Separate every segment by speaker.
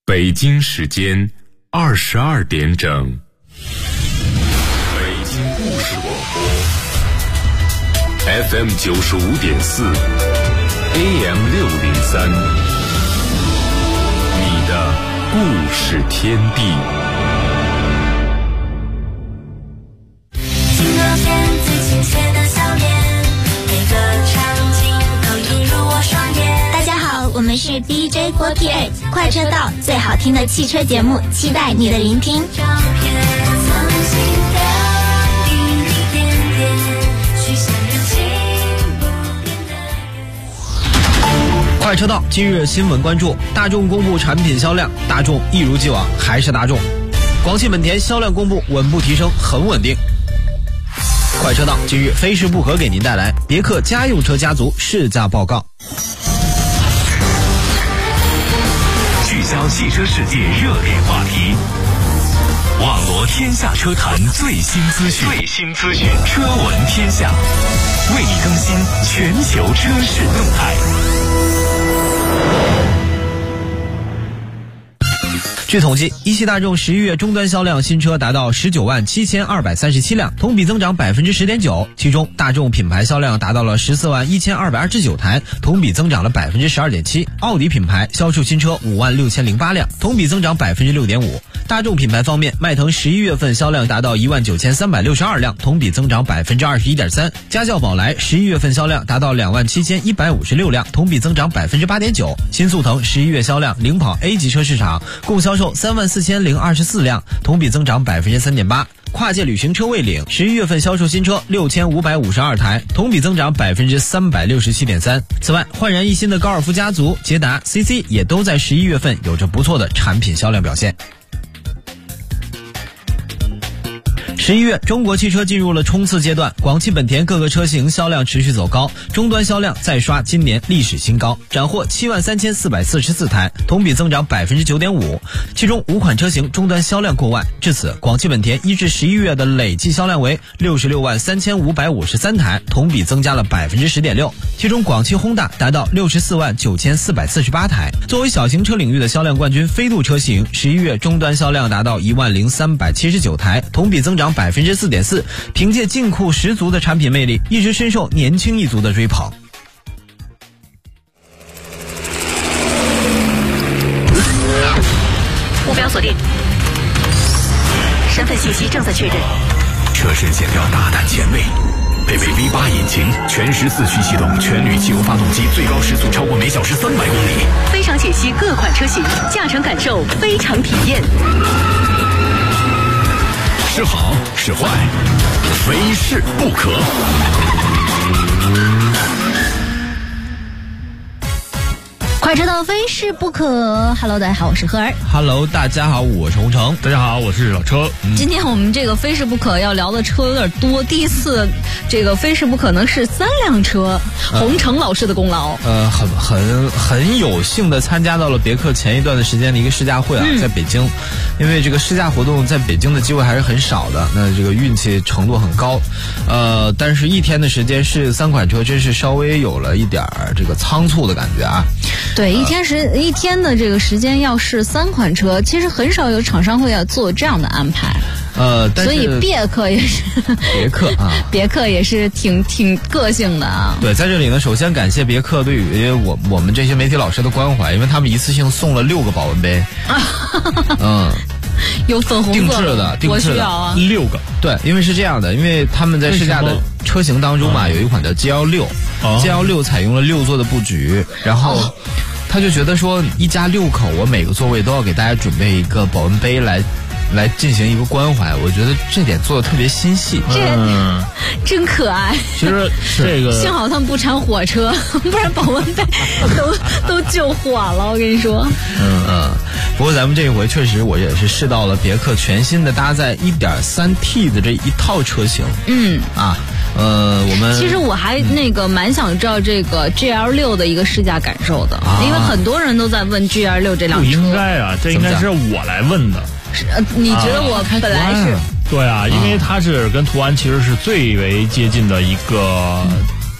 Speaker 1: 北京时间22点整。北京故事广播 FM 95.4 AM 603，你的故事天地。
Speaker 2: 金额片最亲切的笑脸，每个场景都映入我双眼。
Speaker 3: 大家好，我们是 DJ48 快车道，最好听的汽车节目，期待你的聆听。
Speaker 4: 快车道今日新闻关注：大众公布产品销量，大众一如既往还是大众。广汽本田销量公布稳步提升，很稳定。快车道今日非试不可给您带来别克家用车家族试驾报告。
Speaker 5: 聚焦汽车世界热点话题，网罗天下车坛最新资讯，车闻天下，为你更新全球车市动态。
Speaker 4: 据统计，一汽大众11月终端销量新车达到197237辆，同比增长 10.9%， 其中大众品牌销量达到了141229台，同比增长了 12.7%。奥迪品牌销售新车56008辆，同比增长 6.5%。大众品牌方面，迈腾11月份销量达到19362辆，同比增长 21.3%。家轿宝来11月份销量达到27156辆，同比增长 8.9%。新速腾11月销量领跑 A 级车市场，共销售34024辆，同比增长 3.8%。跨界旅行车蔚领11月份销售新车6552台，同比增长 367.3%。此外，焕然一新的高尔夫家族、捷达、CC 也都在11月份有着不错的产品销量表现。11月，中国汽车进入了冲刺阶段，广汽本田各个车型销量持续走高，终端销量再刷今年历史新高，斩获73444台，同比增长 9.5%， 其中5款车型终端销量过万。至此，广汽本田1至11月的累计销量为663553台，同比增加了 10.6%， 其中广汽轰大达到649448台。作为小型车领域的销量冠军，飞度车型11月终端销量达到10379台，同比增长 4.4%， 凭借进库十足的产品魅力，一直深受年轻一族的追捧。
Speaker 6: 目标锁定，身份信息正在确认。
Speaker 5: 车身线条大胆前卫，配备 V8 引擎，全时4驱系统，全铝汽油发动机，最高时速超过每小时300公里。
Speaker 6: 非常解析各款车型，驾乘感受非常体验。
Speaker 5: 是好是坏，非试不可。
Speaker 3: 快车道非试不可。Hello， 大家好，我是赫儿。
Speaker 4: Hello， 大家好，我是洪城。
Speaker 7: 大家好，我是老车。
Speaker 8: 今天我们这个非试不可要聊的车有点多，第一次这个非试不可能是3辆车，洪城老师的功劳。
Speaker 4: 很有幸的参加到了别克前一段的时间的一个试驾会啊，在北京，因为这个试驾活动在北京的机会还是很少的，那这个运气程度很高，但是一天的时间试3款车，真是稍微有了一点这个仓促的感觉啊。
Speaker 8: 对，一天的这个时间要试3款车，其实很少有厂商会要做这样的安排。所以别克也是别克也是挺个性的啊。
Speaker 4: 对，在这里呢，首先感谢别克对于我们这些媒体老师的关怀，因为他们一次性送了6个保温杯。
Speaker 8: 有粉红色
Speaker 4: 定制的
Speaker 7: 6个。
Speaker 4: 对，因为是这样的，因为他们在试驾的车型当中嘛，有一款叫 GL6，GL6 采用了6座的布局，然后他就觉得说一家6口，我每个座位都要给大家准备一个保温杯来进行一个关怀，我觉得这点做的特别心细，
Speaker 8: 真可爱。
Speaker 7: 其实这个
Speaker 8: 幸好他们不产火车，不然保温杯都救火了，我跟你说。
Speaker 4: 不过咱们这一回确实我也是试到了别克全新的搭载 1.3T 的这一套车型。我们
Speaker 8: 其实我还蛮想知道这个 GL6 的一个试驾感受的，因为很多人都在问 GL6 这辆车。不
Speaker 7: 应该啊，这应该是我来问的。
Speaker 8: 你觉得我本来是？
Speaker 7: 对啊，因为它是跟途安其实是最为接近的一个，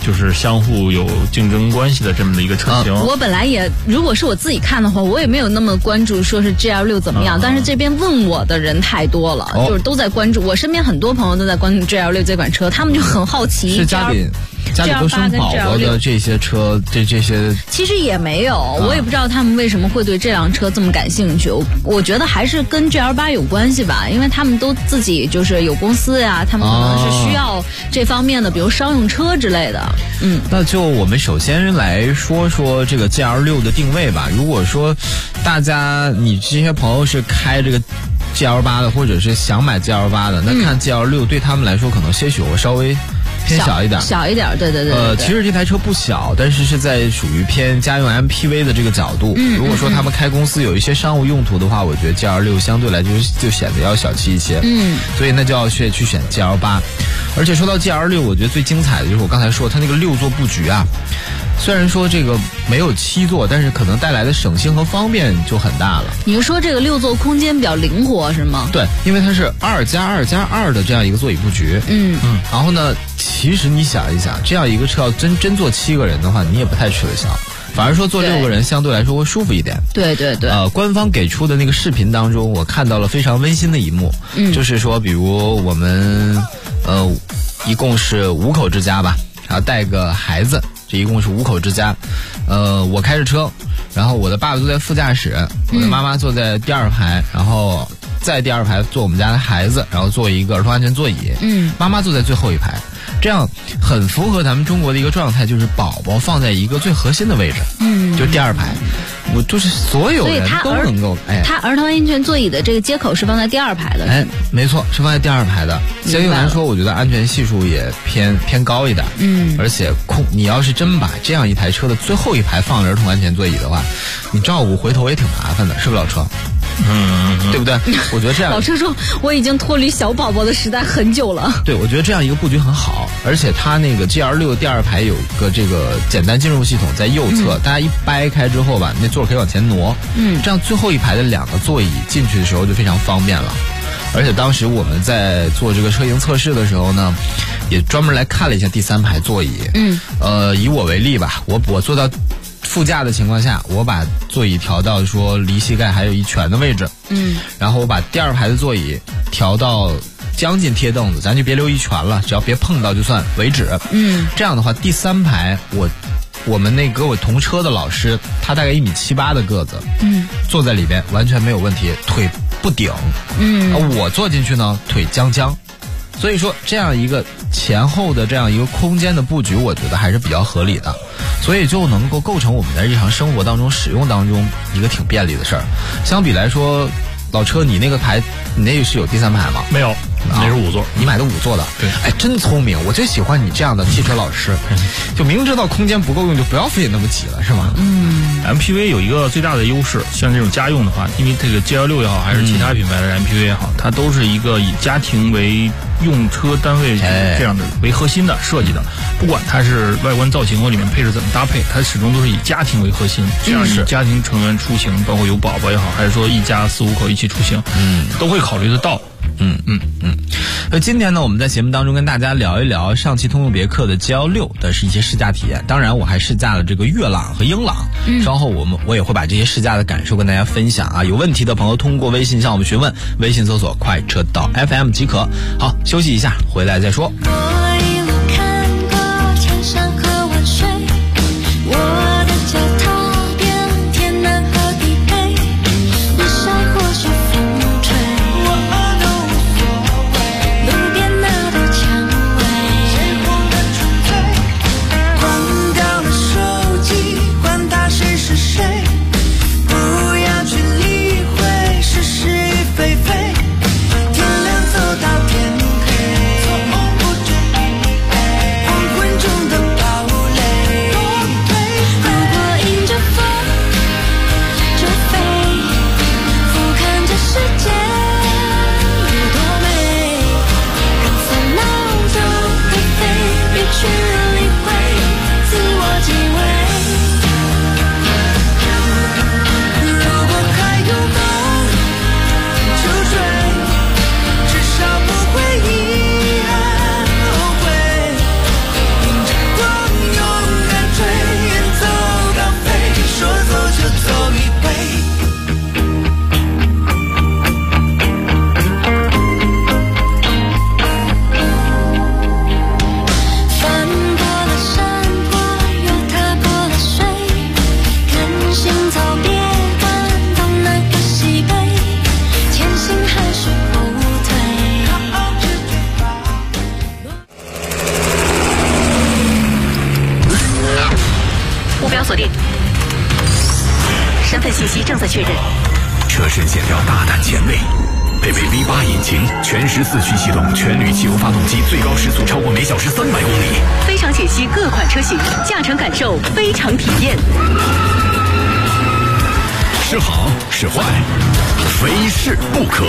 Speaker 7: 就是相互有竞争关系的这么的一个车型。
Speaker 8: 我本来也，如果是我自己看的话，我也没有那么关注说是 GL6 怎么样，但是这边问我的人太多了，就是都在关注。我身边很多朋友都在关注 GL6 这款车，他们就很好奇。
Speaker 4: 是家里都生宝宝的这些车，这些
Speaker 8: 其实也没有，我也不知道他们为什么会对这辆车这么感兴趣。我觉得还是跟 GL8 有关系吧，因为他们都自己就是有公司呀，他们可能是需要这方面的，比如商用车之类的。
Speaker 4: 那就我们首先来说说这个 GL6 的定位吧。如果说大家你这些朋友是开这个GL8 的，或者是想买 GL8 的，那看 GL6 对他们来说可能些许我稍微偏小一点，对。其实这台车不小，但是是在属于偏家用 MPV 的这个角度。如果说他们开公司有一些商务用途的话，我觉得 GL6 相对来就显得要小气一些。所以那就要去选 GL8。而且说到 GL6， 我觉得最精彩的就是我刚才说它那个6座布局啊。虽然说这个没有7座，但是可能带来的省心和方便就很大了。
Speaker 8: 你是说这个6座空间比较灵活是吗？
Speaker 4: 对，因为它是2+2+2的这样一个座椅布局。然后呢，其实你想一想，这样一个车要真坐7个人的话，你也不太吃得消。反而说坐6个人相对来说会舒服一点。
Speaker 8: 对。
Speaker 4: 官方给出的那个视频当中，我看到了非常温馨的一幕。就是说，比如我们一共是5口之家吧，然后带个孩子。这一共是5口之家，我开着车，然后我的爸爸坐在副驾驶，我的妈妈坐在第2排，然后在第2排坐我们家的孩子，然后坐一个儿童安全座椅，妈妈坐在最后一排，这样很符合咱们中国的一个状态，就是宝宝放在一个最核心的位置，就是第2排。我就是所有人都能够
Speaker 8: 它儿童安全座椅的这个接口是放在第2排的。
Speaker 4: 没错，是放在第2排的。相对来说，我觉得安全系数也偏高一点。而且你要是真把这样一台车的最后一排放儿童安全座椅的话，你照顾回头也挺麻烦的，是不是老车？对不对？我觉得这样。
Speaker 8: 老车说我已经脱离小宝宝的时代很久了。
Speaker 4: 对，我觉得这样一个布局很好，而且它那个 GL6 第2排有个这个简单进入系统在右侧，大家一掰开之后吧，那座可以往前挪。这样最后一排的2个座椅进去的时候就非常方便了。而且当时我们在做这个车型测试的时候呢，也专门来看了一下第3排座椅。以我为例吧，我坐到副驾的情况下，我把座椅调到说离膝盖还有1拳的位置。然后我把第2排的座椅调到将近贴凳子，咱就别留1拳了，只要别碰到就算为止。这样的话第3排我们那跟我同车的老师，他大概1.78米的个子，坐在里边完全没有问题，腿不顶。我坐进去呢，腿将。所以说这样一个前后的这样一个空间的布局，我觉得还是比较合理的，所以就能够构成我们在日常生活当中使用当中一个挺便利的事儿。相比来说，老车你那个排，你那个是有第3排吗？
Speaker 7: 没有，那是5座。
Speaker 4: 你买的5座的？
Speaker 7: 对。
Speaker 4: 真聪明，我就喜欢你这样的汽车老师，就明知道空间不够用，就不要非得那么挤了，是吗
Speaker 7: ？MPV 有一个最大的优势，像这种家用的话，因为这个 GL6 也好，还是其他品牌的 MPV 也好，它都是一个以家庭为用车单位这样的为核心的设计的。不管它是外观造型和里面配置怎么搭配，它始终都是以家庭为核心，这样以家庭成员出行，包括有宝宝也好，还是说一家4、5口一起出行，都会考虑得到。
Speaker 4: 今天呢，我们在节目当中跟大家聊一聊上汽通用别克的 GL6 的是一些试驾体验。当然，我还试驾了这个悦朗和英朗。稍后我也会把这些试驾的感受跟大家分享啊。有问题的朋友通过微信向我们询问，微信搜索“快车道 FM” 即可。好，休息一下，回来再说。
Speaker 2: 天亮走到天黑，从不知
Speaker 6: 标锁定，身份信息正在确认。
Speaker 5: 车身线条大胆前卫，配备 V8 引擎，全时4驱系统，全铝汽油发动机，最高时速超过每小时300公里。
Speaker 6: 非常解析各款车型，驾乘感受，非常体验。
Speaker 5: 是好是坏，非试不可。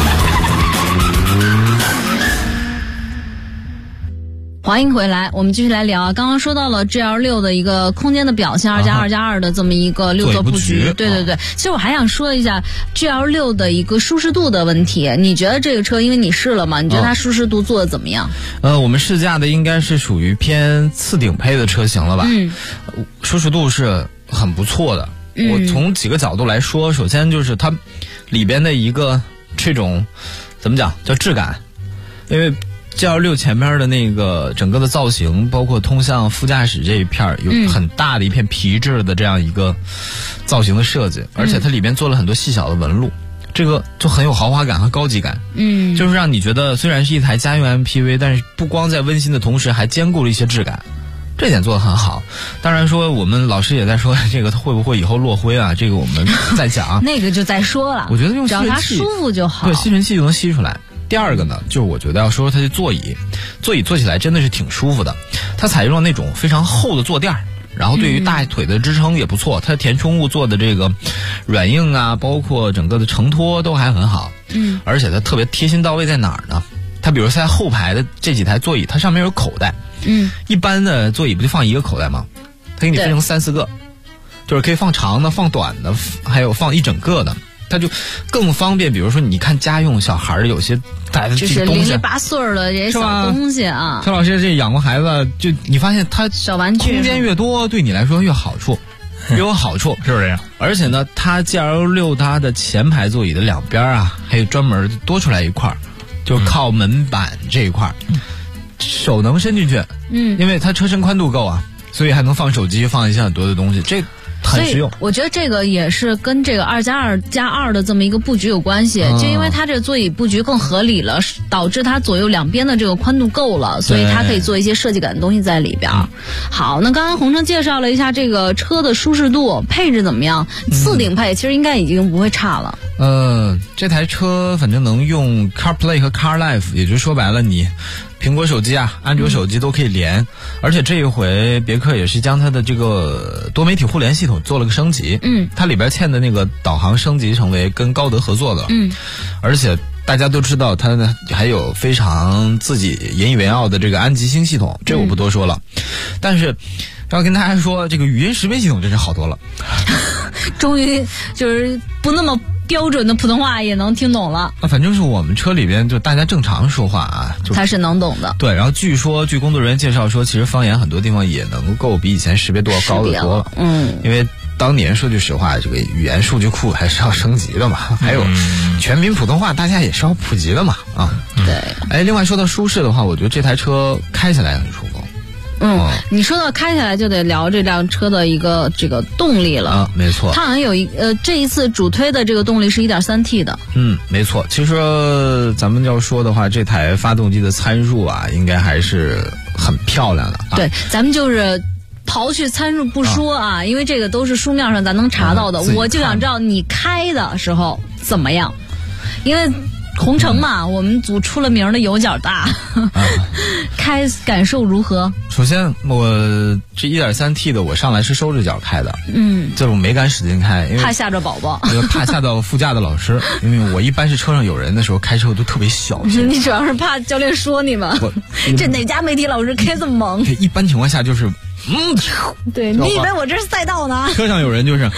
Speaker 8: 欢迎回来，我们继续来聊啊。刚刚说到了 GL6 的一个空间的表现，2+2+2的这么一个6座布局。对对对，其实我还想说一下 GL6 的一个舒适度的问题。你觉得这个车，因为你试了嘛，你觉得它舒适度做的怎么样？
Speaker 4: 我们试驾的应该是属于偏次顶配的车型了吧？舒适度是很不错的。我从几个角度来说，首先就是它里边的一个这种怎么讲叫质感，因为GL6前面的那个整个的造型，包括通向副驾驶这一片有很大的一片皮质的这样一个造型的设计，而且它里边做了很多细小的纹路，这个就很有豪华感和高级感。就是让你觉得虽然是一台家用 MPV， 但是不光在温馨的同时，还兼顾了一些质感。这点做得很好。当然说我们老师也在说这个它会不会以后落灰啊，这个我们再讲。
Speaker 8: 那个就再说了。
Speaker 4: 我觉得用吸尘器，
Speaker 8: 只要它舒服就好。
Speaker 4: 对，吸尘器就能吸出来。第二个呢，就是我觉得要说它的座椅坐起来真的是挺舒服的。它采用了那种非常厚的坐垫，然后对于大腿的支撑也不错。它填充物做的这个软硬啊，包括整个的承托都还很好。而且它特别贴心到位在哪儿呢？它比如在后排的这几台座椅，它上面有口袋。一般的座椅不就放一个口袋吗？它给你分成3、4个，就是可以放长的、放短的，还有放一整个的，它就更方便。比如说，你看家用小孩有些带的这个东西，
Speaker 8: 就是0、8岁的这些小东西啊。
Speaker 4: 肖老师这养过孩子，就你发现它
Speaker 8: 小玩具
Speaker 4: 空间越多，对你来说越好处，越有好处，
Speaker 7: 是不是这样？
Speaker 4: 而且呢，它 GL6 它的前排座椅的两边啊，还有专门多出来一块，就靠门板这一块。手能伸进去，因为它车身宽度够啊，所以还能放手机，放一些很多的东西，这很实用。
Speaker 8: 我觉得这个也是跟这个2+2+2的这么一个布局有关系，就因为它这个座椅布局更合理了，导致它左右两边的这个宽度够了，所以它可以做一些设计感的东西在里边。好，那刚刚洪琛介绍了一下这个车的舒适度，配置怎么样？次顶配其实应该已经不会差了。
Speaker 4: 这台车反正能用 CarPlay 和 CarLife， 也就是说白了你苹果手机啊、安卓手机都可以连，而且这一回别克也是将它的这个多媒体互联系统做了个升级。它里边嵌的那个导航升级成为跟高德合作的了。而且大家都知道它呢还有非常自己引以为傲的这个安吉星系统，这我不多说了。但是要跟大家说，这个语音识别系统真是好多了。
Speaker 8: 终于就是不那么标准的普通话也能听懂了。
Speaker 4: 反正是我们车里边就大家正常说话啊，
Speaker 8: 它是能懂的。
Speaker 4: 对，然后据工作人员介绍说，其实方言很多地方也能够比以前识别度要高得多了。
Speaker 8: 因
Speaker 4: 为当年说句实话，这个语言数据库还是要升级的嘛，还有全民普通话大家也是要普及的嘛啊。
Speaker 8: 对。
Speaker 4: 另外说到舒适的话，我觉得这台车开起来很舒服。
Speaker 8: 你说到开起来就得聊这辆车的一个这个动力了。
Speaker 4: 没错。
Speaker 8: 它好像有这一次主推的这个动力是 1.3T 的。
Speaker 4: 没错。其实咱们要说的话，这台发动机的参数啊，应该还是很漂亮的。
Speaker 8: 对，咱们就是刨去参数不说啊，因为这个都是书面上咱能查到的。我就想知道你开的时候怎么样，因为洪琛嘛，我们组出了名的油脚大，开感受如何？
Speaker 4: 首先，我这 1.3T 的我上来是收着脚开的，这我没敢使劲开，因为
Speaker 8: 怕吓着宝宝，
Speaker 4: 怕吓到副驾的老师，因为我一般是车上有人的时候开车我都特别小心。
Speaker 8: 你主要是怕教练说你吗？这哪家媒体老师开这么猛？
Speaker 4: 一般情况下就是
Speaker 8: 对，你以为我这是赛道呢？
Speaker 4: 车上有人就是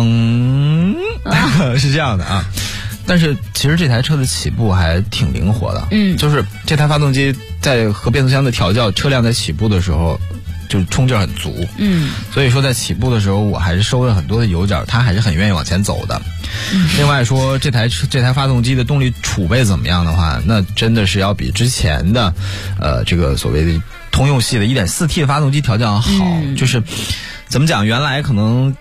Speaker 4: 是这样的啊。但是其实这台车的起步还挺灵活的，就是这台发动机在和变速箱的调教，车辆在起步的时候就冲劲很足，所以说在起步的时候我还是收了很多的油脚，它还是很愿意往前走的。另外说这台发动机的动力储备怎么样的话，那真的是要比之前的这个所谓的通用系的 1.4T 的发动机调教好，就是怎么讲，原来可能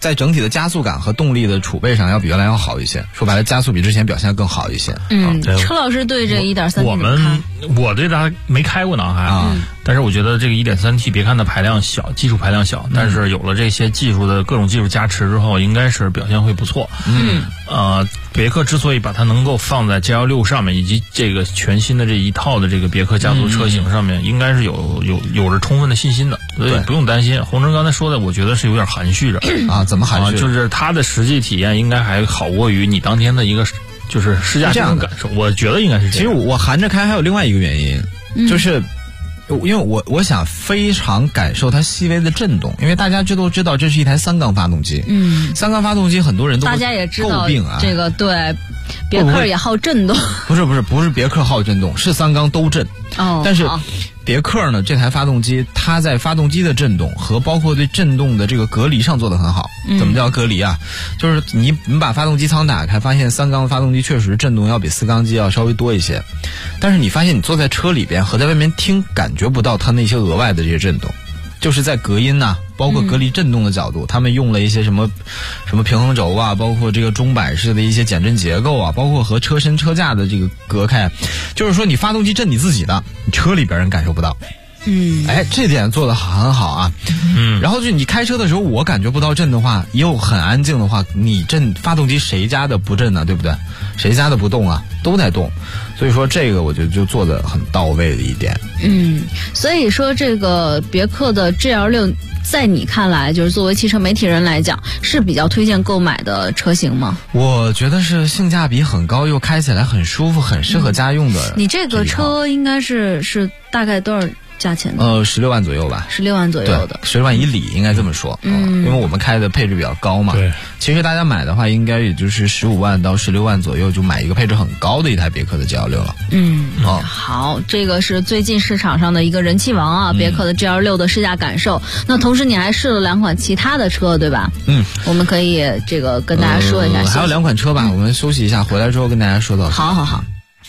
Speaker 4: 在整体的加速感和动力的储备上要比原来要好一些。说白了，加速比之前表现更好一些。
Speaker 8: 车老师对这 1.3T
Speaker 7: 我对它没开过呢还但是我觉得这个 1.3T 别看它排量小，技术排量小，但是有了这些各种技术加持之后，应该是表现会不错。别克之所以把它能够放在 G16 上面，以及这个全新的这一套的这个别克家族车型上面，应该是有着充分的信心的，所以不用担心。洪征刚才说的，我觉得是有点含蓄着
Speaker 4: 怎么含蓄？
Speaker 7: 就是它的实际体验应该还好过于你当天的一个就是试驾这种感受，我觉得应该是这样。
Speaker 4: 其实我含着开还有另外一个原因，就是因为我想非常感受它细微的震动，因为大家都知道这是一台3缸发动机。3缸发动机很多人都
Speaker 8: 大家也知道
Speaker 4: 诟病
Speaker 8: 这个对，别克也好震动。
Speaker 4: 不是别克好震动，是3缸都震。但是别克呢，这台发动机它在发动机的震动和包括对震动的这个隔离上做得很好。怎么叫隔离啊？就是你把发动机舱打开，发现3缸发动机确实震动要比4缸机要稍微多一些，但是你发现你坐在车里边和在外面听感觉不到它那些额外的这些震动。就是在隔音包括隔离震动的角度，他们用了一些什么平衡轴包括这个钟摆式的一些减震结构包括和车身车架的这个隔开，就是说你发动机震你自己的，你车里边人感受不到。这点做得很好啊。然后就你开车的时候，我感觉不到震的话，又很安静的话，你震发动机谁家的不震呢？对不对？谁家的不动啊？都在动。所以说这个我觉得就做得很到位的一点。
Speaker 8: 所以说这个别克的 GL6 在你看来，就是作为汽车媒体人来讲，是比较推荐购买的车型吗？
Speaker 4: 我觉得是性价比很高，又开起来很舒服，很适合家用的。
Speaker 8: 你这个车应该是大概多少价钱的
Speaker 4: ？16万左右吧。
Speaker 8: 16万左右的
Speaker 4: ，16万以里应该这么说。因为我们开的配置比较高嘛。
Speaker 7: 对。
Speaker 4: 其实大家买的话，应该也就是15万到16万左右，就买一个配置很高的一台别克的 G16 了。
Speaker 8: 好，这个是最近市场上的一个人气王别克的 G16 的试驾感受。那同时你还试了2款其他的车，对吧？我们可以这个跟大家说一下。
Speaker 4: 还有2款车吧，我们休息一下，回来之后跟大家说到。
Speaker 8: 好。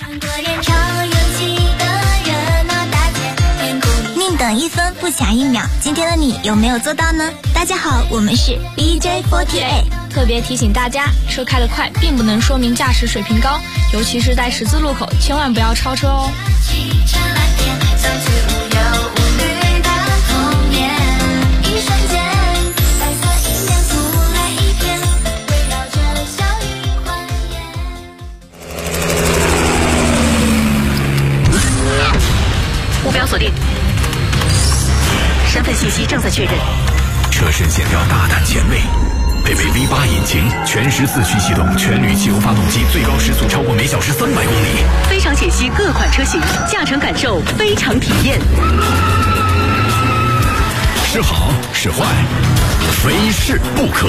Speaker 3: 宁等1分不抢1秒，今天的你有没有做到呢？大家好，我们是 BJ48。
Speaker 9: 特别提醒大家，车开得快并不能说明驾驶水平高，尤其是在十字路口，千万不要超车哦。
Speaker 6: 目标锁定，身份信息正在确认。
Speaker 5: 车身线条大胆前卫，配备 V8 引擎，全时4驱系统，全铝汽油发动机，最高时速超过每小时300公里。
Speaker 6: 非常解析各款车型，驾乘感受非常体验。
Speaker 5: 是好是坏，非试不可。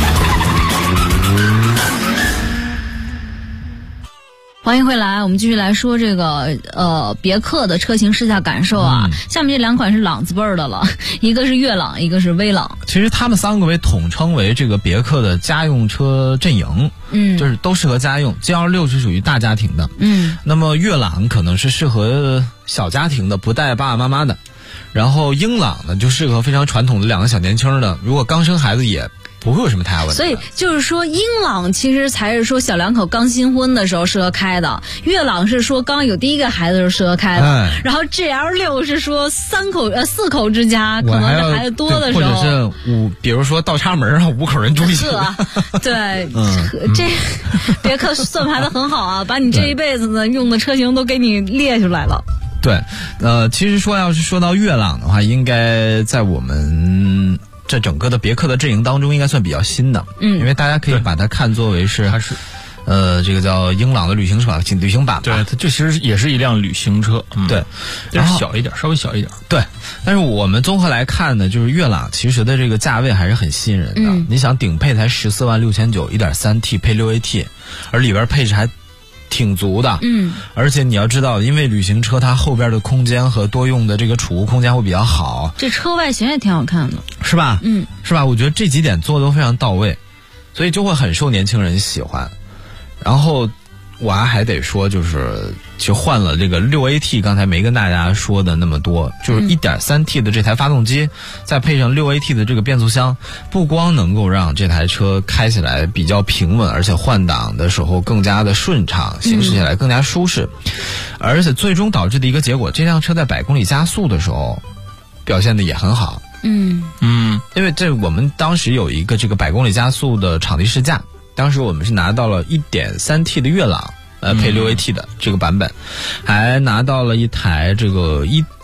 Speaker 8: 欢迎回来，我们继续来说这个别克的车型试驾感受下面这2款是朗字辈儿的了，一个是悦朗，一个是威朗。
Speaker 4: 其实他们3个为统称为这个别克的家用车阵营，就是都适合家用。G26是属于大家庭的，那么悦朗可能是适合小家庭的，不带爸爸妈妈的。然后英朗呢，就适合非常传统的2个小年轻的，如果刚生孩子也不会有什么太大问题。
Speaker 8: 所以就是说，英朗其实才是说小两口刚新婚的时候适合开的，悦朗是说刚有第一个孩子的时候适合开的，然后 GL6 是说4口之家，可能是孩子多的时候，
Speaker 4: 或者是比如说倒插门啊，5口人住一起。
Speaker 8: 对，这别克算盘的很好把你这一辈子呢用的车型都给你列出来了。
Speaker 4: 对，其实要是说到悦朗的话，应该在我们这整个的别克的阵营当中应该算比较新的，因为大家可以把它看作为是还是这个叫英朗的旅行版吧。
Speaker 7: 对，它这其实也是一辆旅行车，
Speaker 4: 对，
Speaker 7: 但是小一点，稍微小一点。
Speaker 4: 对，但是我们综合来看呢，就是悦朗其实的这个价位还是很吸引人的。你想顶配才14万6900 1.3T 配6AT， 而里边配置还挺足的，而且你要知道，因为旅行车它后边的空间和多用的这个储物空间会比较好，
Speaker 8: 这车外形也挺好看的，
Speaker 4: 是吧？是吧？我觉得这几点做的都非常到位，所以就会很受年轻人喜欢。然后我还得说，就换了这个6AT，刚才没跟大家说的那么多，就是 1.3T 的这台发动机，再配上6AT 的这个变速箱，不光能够让这台车开起来比较平稳，而且换挡的时候更加的顺畅，行驶起来更加舒适，而且最终导致的一个结果，这辆车在100公里加速的时候表现的也很好。因为我们当时有一个这个100公里加速的场地试驾，当时我们是拿到了 1.3T 的悦朗，配6AT 的这个版本，还拿到了一台这个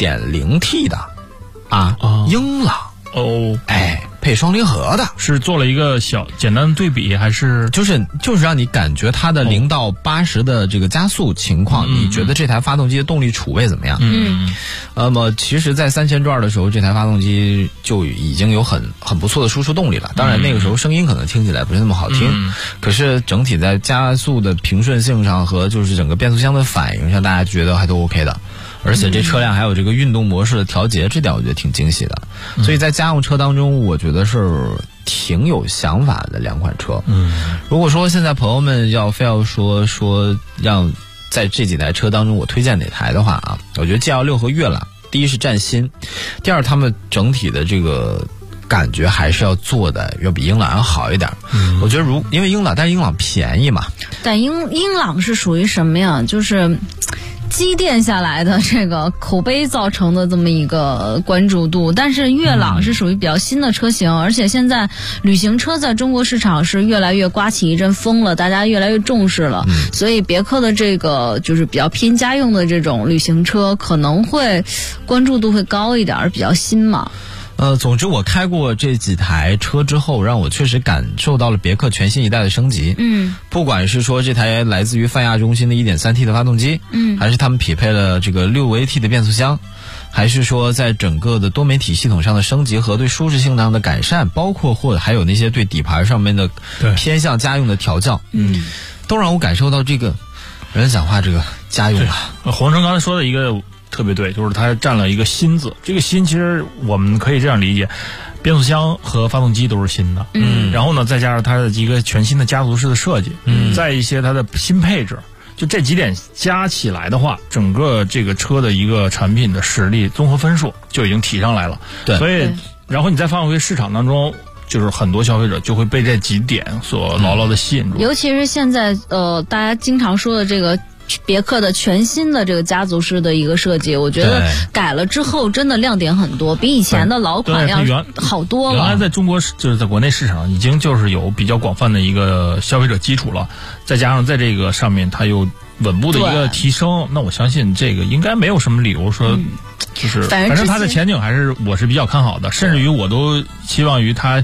Speaker 4: 1.0T 的英朗配双离合的。
Speaker 7: 是做了一个简单的对比，还是
Speaker 4: 就是让你感觉它的0到80的这个加速情况，你觉得这台发动机的动力储备怎么样？那么其实在3000转的时候，这台发动机就已经有很不错的输出动力了。当然那个时候声音可能听起来不是那么好听，可是整体在加速的平顺性上和就是整个变速箱的反应上，大家觉得还都 OK 的。而且这车辆还有这个运动模式的调节，这点我觉得挺惊喜的。所以在家用车当中，我觉得是挺有想法的两款车。如果说现在朋友们非要说让在这几台车当中我推荐哪台的话我觉得 GL6 和悦朗，第一是占新，第二他们整体的这个感觉还是要做的要比英朗要好一点。我觉得因为英朗便宜嘛，
Speaker 8: 但英朗是属于什么呀？就是积淀下来的这个口碑造成的这么一个关注度，但是悦朗是属于比较新的车型，而且现在旅行车在中国市场是越来越刮起一阵风了，大家越来越重视了，所以别克的这个就是比较偏家用的这种旅行车可能会关注度会高一点，比较新嘛。
Speaker 4: 总之我开过这几台车之后，让我确实感受到了别克全新一代的升级。不管是说这台来自于泛亚中心的 1.3T 的发动机，还是他们匹配了这个 6AT 的变速箱，还是说在整个的多媒体系统上的升级和对舒适性上的改善，包括或者还有那些对底盘上面的偏向家用的调教，都让我感受到这个人讲话这个家用啊。
Speaker 7: 黄成刚才说的一个特别对，就是它占了一个新字。这个新其实我们可以这样理解，变速箱和发动机都是新的，然后呢再加上它的一个全新的家族式的设计，再一些它的新配置，就这几点加起来的话，整个这个车的一个产品的实力综合分数就已经提上来了。对，所以然后你再放回市场当中，就是很多消费者就会被这几点所牢牢的吸引住。
Speaker 8: 尤其是现在大家经常说的这个别克的全新的这个家族式的一个设计，我觉得改了之后真的亮点很多，比以前的老款要好多了。
Speaker 7: 原来在中国就是在国内市场已经就是有比较广泛的一个消费者基础了，再加上在这个上面它又稳步的一个提升，那我相信这个应该没有什么理由说就是反正它的前景我是比较看好的，甚至于我都希望于它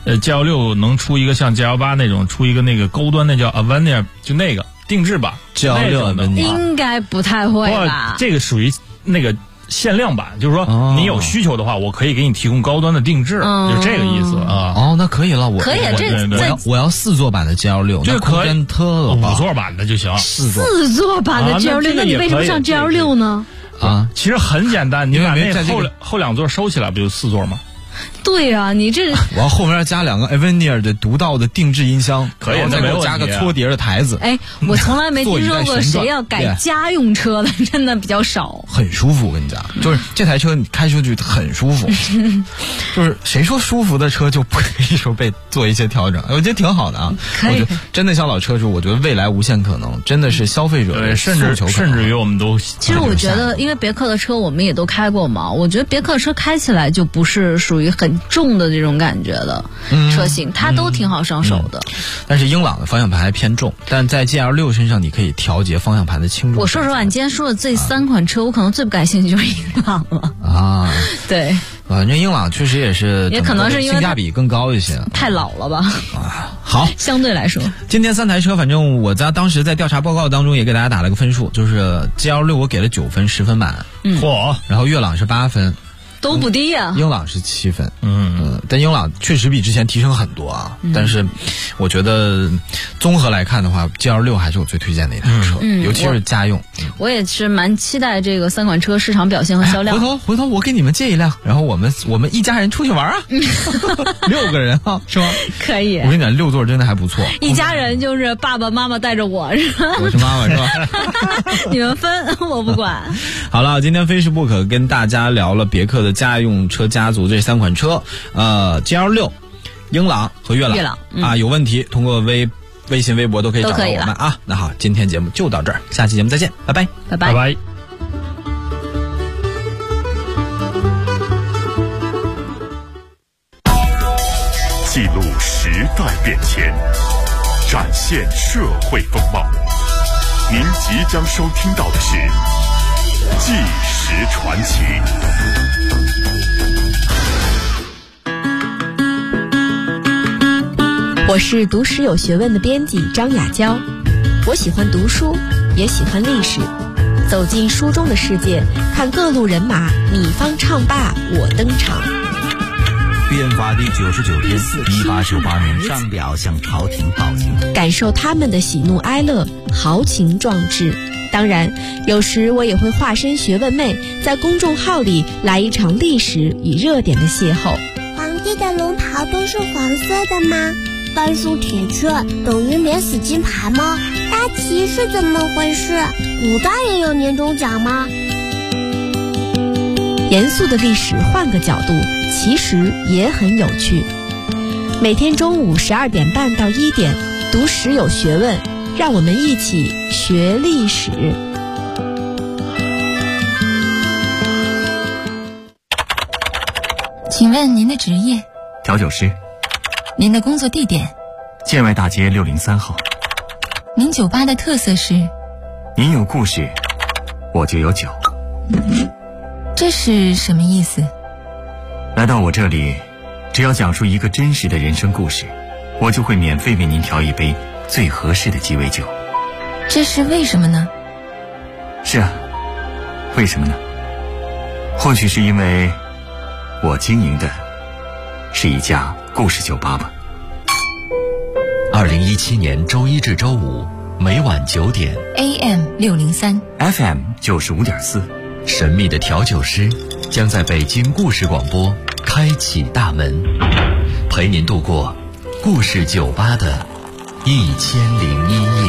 Speaker 7: GL6 能出一个像 GL8 那种出一个那个高端，那叫 Avenir， 就那个定制版
Speaker 4: GL6
Speaker 8: 应该不太会吧？
Speaker 7: 这个属于那个限量版，就是说你有需求的话，我可以给你提供高端的定制，就这个意思啊。
Speaker 4: 那可以了，
Speaker 8: 可以，
Speaker 4: 我要4座版的 GL6，
Speaker 7: 这可以
Speaker 4: 5
Speaker 7: 座版的就行。
Speaker 8: 4座版的 GL6，那你为什么上 GL6 呢？
Speaker 7: 其实很简单，你把那后两座收起来，不就4座吗？
Speaker 8: 对啊，你这
Speaker 4: 我要后面加2个 Avenir 的独到的定制音箱，
Speaker 7: 可以，
Speaker 4: 再给我加个搓碟的台子。
Speaker 8: 我从来没听说过谁要改家用车的，真的比较少。
Speaker 4: 很舒服，我跟你讲，就是这台车你开出去很舒服。就是谁说舒服的车就不可以说被做一些调整？我觉得挺好的啊。我觉得真的像老车主，我觉得未来无限可能，真的是消费者的
Speaker 7: 甚至于我们都。
Speaker 8: 其实我觉得，因为别克的车我们也都开过嘛，我觉得别克车开起来就不是属于很重的这种感觉的车型，它都挺好上手的。
Speaker 4: 但是英朗的方向盘还偏重，但在 GL6 身上你可以调节方向盘的轻重。
Speaker 8: 我说实话，你今天说的这3款车，我可能最不感兴趣就是英朗了。对，
Speaker 4: 反正英朗确实
Speaker 8: 也可能是因为
Speaker 4: 性价比更高一些，
Speaker 8: 太老了吧。
Speaker 4: 好，
Speaker 8: 相对来说，
Speaker 4: 今天3台车，反正我当时在调查报告当中也给大家打了个分数，就是 GL6 我给了9分，10分满。
Speaker 7: 嚯！
Speaker 4: 然后悦朗是8分。
Speaker 8: 都不低呀。
Speaker 4: 英朗是7分，但英朗确实比之前提升很多啊。但是我觉得综合来看的话 ，GL6 还是我最推荐的一台车，尤其是家用。
Speaker 8: 我也是蛮期待这个3款车市场表现和销量。
Speaker 4: 回头我给你们借一辆，然后我们一家人出去玩啊，6个人啊，是吗？
Speaker 8: 可以。
Speaker 4: 我跟你讲，6座真的还不错。
Speaker 8: 一家人就是爸爸妈妈带着我，是吧？
Speaker 4: 我是妈妈，是吧？
Speaker 8: 你们分，我不管。
Speaker 4: 好了，今天非试不可跟大家聊了别克的家用车家族这3款车，GL6、英朗和悦朗啊，有问题通过微信、微博都可以找到我们啊。那好，今天节目就到这儿，下期节目再见，拜拜，
Speaker 8: 拜拜，拜拜。
Speaker 1: 记录时代变迁，展现社会风貌。您即将收听到的是《纪实传奇》。
Speaker 10: 我是读史有学问的编辑张雅娇，我喜欢读书，也喜欢历史。走进书中的世界，看各路人马你方唱罢我登场。
Speaker 11: 变法第99天，1898年上表向朝廷报警，
Speaker 10: 感受他们的喜怒哀乐，豪情壮志。当然，有时我也会化身学问妹，在公众号里来一场历史与热点的邂逅。
Speaker 12: 皇帝的龙袍都是黄色的吗？半数铁券等于免死金牌吗？大旗是怎么回事？古代也有年终奖吗？
Speaker 10: 严肃的历史换个角度，其实也很有趣。每天中午12点半到1点，读史有学问，让我们一起学历史。
Speaker 13: 请问您的职业？
Speaker 14: 调酒师。
Speaker 13: 您的工作地点？
Speaker 14: 建外大街603号。
Speaker 13: 您酒吧的特色是？
Speaker 14: 您有故事，我就有酒。
Speaker 13: 这是什么意思？
Speaker 14: 来到我这里，只要讲述一个真实的人生故事，我就会免费为您调一杯最合适的鸡尾酒。
Speaker 13: 这是为什么呢？
Speaker 14: 是啊，为什么呢？或许是因为我经营的是一家故事酒吧吧。
Speaker 11: 2017年周1至周5每晚9点
Speaker 13: AM 603
Speaker 14: FM 95.4，
Speaker 11: 神秘的调酒师将在北京故事广播开启大门，陪您度过故事酒吧的1001夜。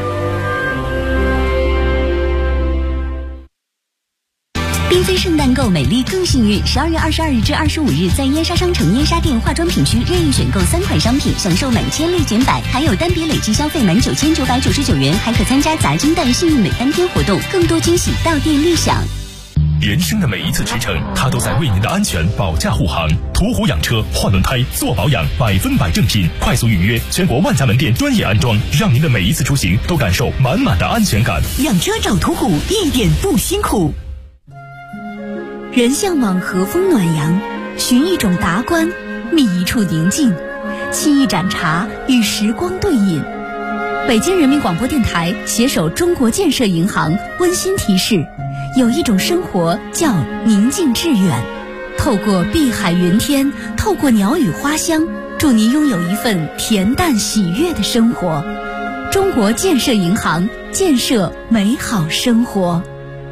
Speaker 15: 缤纷圣诞购美丽更幸运，12月22日至25日，在燕莎商城燕莎店化妆品区任意选购3款商品，享受满千立减100，还有单笔累计消费满9999元，还可参加砸金蛋幸运美3天活动，更多惊喜到店立享。
Speaker 5: 人生的每一次驰骋，它都在为您的安全保驾护航。途虎养车换轮胎做保养，100%正品，快速预约，全国万家门店专业安装，让您的每一次出行都感受满满的安全感。
Speaker 15: 养车找途虎，一点不辛苦。人向往和风暖阳，寻一种达观，觅一处宁静，沏一盏茶，与时光对饮。北京人民广播电台携手中国建设银行温馨提示：有一种生活叫宁静致远。透过碧海云天，透过鸟语花香，祝您拥有一份恬淡喜悦的生活。中国建设银行，建设美好生活。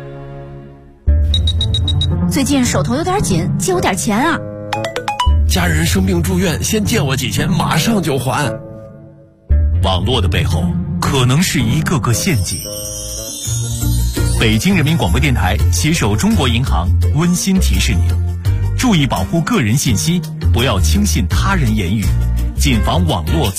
Speaker 15: 最近手头有点紧，借我点钱啊！
Speaker 16: 家人生病住院，先借我几千，马上就还。
Speaker 5: 网络的背后可能是一个个陷阱。北京人民广播电台携手中国银行温馨提示您：注意保护个人信息，不要轻信他人言语，谨防网络